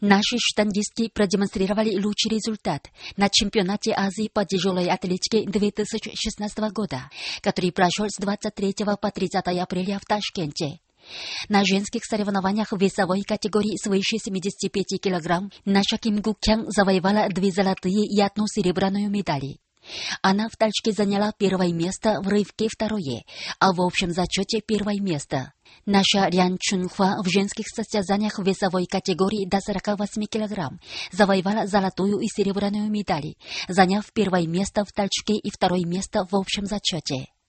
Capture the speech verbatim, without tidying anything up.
Наши штангистки продемонстрировали лучший результат на чемпионате Азии по тяжелой атлетике две тысячи шестнадцатого года, который прошел с двадцать третьего по тридцатое апреля в Ташкенте. На женских соревнованиях в весовой категории свыше семидесяти пяти килограмм наша Ким Гукхян завоевала две золотые и одну серебряную медали. Она в тачке заняла первое место, в рывке второе, а в общем зачете первое место. Наша Лян Чунхва в женских состязаниях в весовой категории до сорока восьми килограмм завоевала золотую и серебряную медали, заняв первое место в тачке и второе место в общем зачете.